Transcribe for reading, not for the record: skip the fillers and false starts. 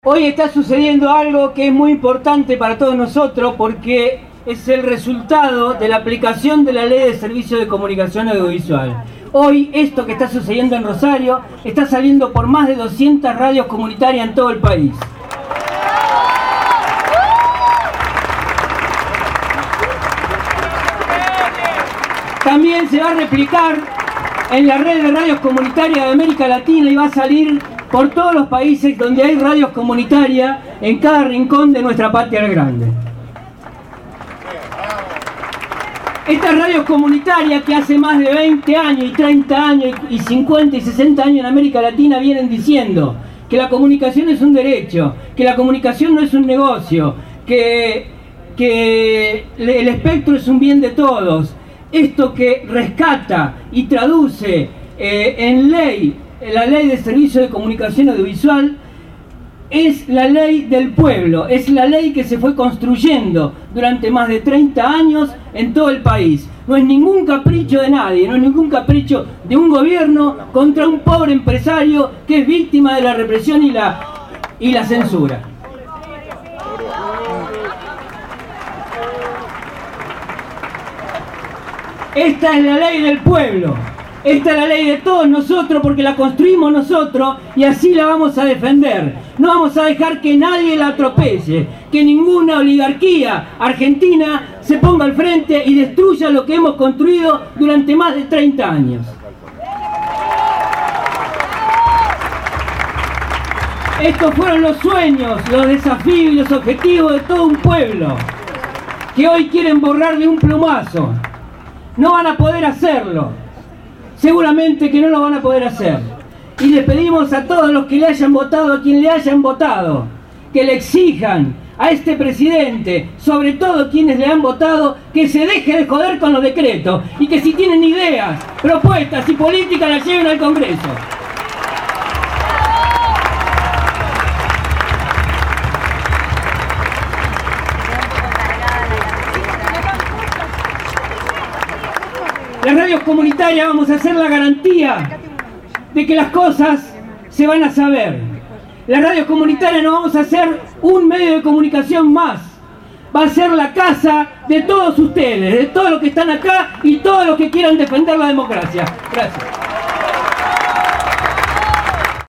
Hoy está sucediendo algo que es muy importante para todos nosotros porque es el resultado de la aplicación de la Ley de Servicios de Comunicación Audiovisual. Hoy esto que está sucediendo en Rosario está saliendo por más de 200 radios comunitarias en todo el país. También se va a replicar en la red de radios comunitarias de América Latina y va a salir por todos los países donde hay radios comunitarias en cada rincón de nuestra patria grande. Estas radios comunitarias que hace más de 20 años y 30 años y 50 y 60 años en América Latina vienen diciendo que la comunicación es un derecho, que la comunicación no es un negocio, que el espectro es un bien de todos. Esto que rescata y traduce en ley, la Ley de Servicios de Comunicación Audiovisual, es la ley del pueblo, es la ley que se fue construyendo durante más de 30 años en todo el país. No es ningún capricho de nadie, no es ningún capricho de un gobierno contra un pobre empresario que es víctima de la represión y la censura. Esta es la ley del pueblo, esta es la ley de todos nosotros porque la construimos nosotros y así la vamos a defender. No vamos a dejar que nadie la atropelle, que ninguna oligarquía argentina se ponga al frente y destruya lo que hemos construido durante más de 30 años. Estos fueron los sueños, los desafíos y los objetivos de todo un pueblo que hoy quieren borrar de un plumazo. No van a poder hacerlo, seguramente que no lo van a poder hacer. Y les pedimos a todos los que le hayan votado, a quien le hayan votado, que le exijan a este presidente, sobre todo quienes le han votado, que se deje de joder con los decretos y que si tienen ideas, propuestas y políticas las lleven al Congreso. Las radios comunitarias vamos a hacer la garantía de que las cosas se van a saber. Las radios comunitarias no vamos a hacer un medio de comunicación más. Va a ser la casa de todos ustedes, de todos los que están acá y todos los que quieran defender la democracia. Gracias.